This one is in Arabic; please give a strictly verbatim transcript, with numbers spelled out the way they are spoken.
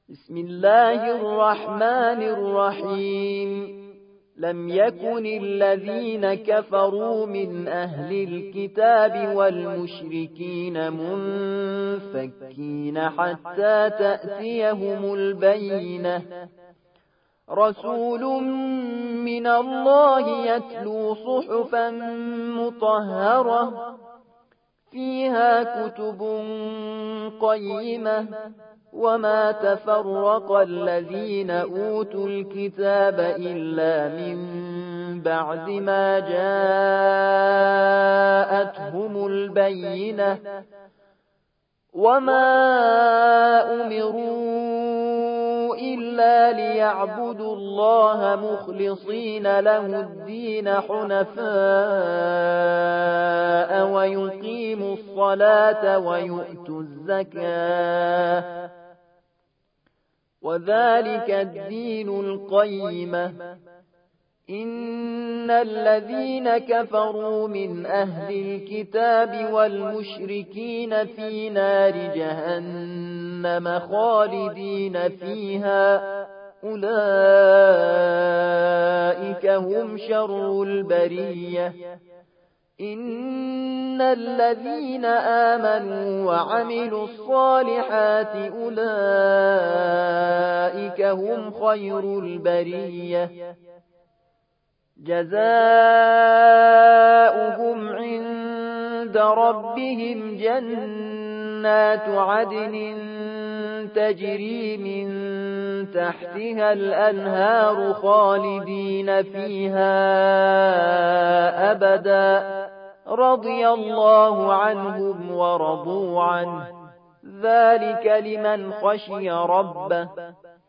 بسم الله الرحمن الرحيم لم يكن الذين كفروا من أهل الكتاب والمشركين منفكين حتى تأتيهم البينة رسول من الله يتلو صحفا مطهرة فيها كتب قيمة وما تفرق الذين أوتوا الكتاب إلا من بعد ما جاءتهم البينة وما أمروا إلا ليعبدوا الله مخلصين له الدين حنفاء ويقيموا الصلاة ويؤتوا الزكاة وذلك الدين القيمة إن الذين كفروا من أهل الكتاب والمشركين في نار جهنم خالدين فيها أولئك هم شر البرية إن الذين آمنوا وعملوا الصالحات أولئك هم خير البرية جزاؤهم عند ربهم جنات عدن تجري من تحتها الأنهار خالدين فيها أبدا رضي الله عنهم ورضوا عنه ذلك لمن خشي ربه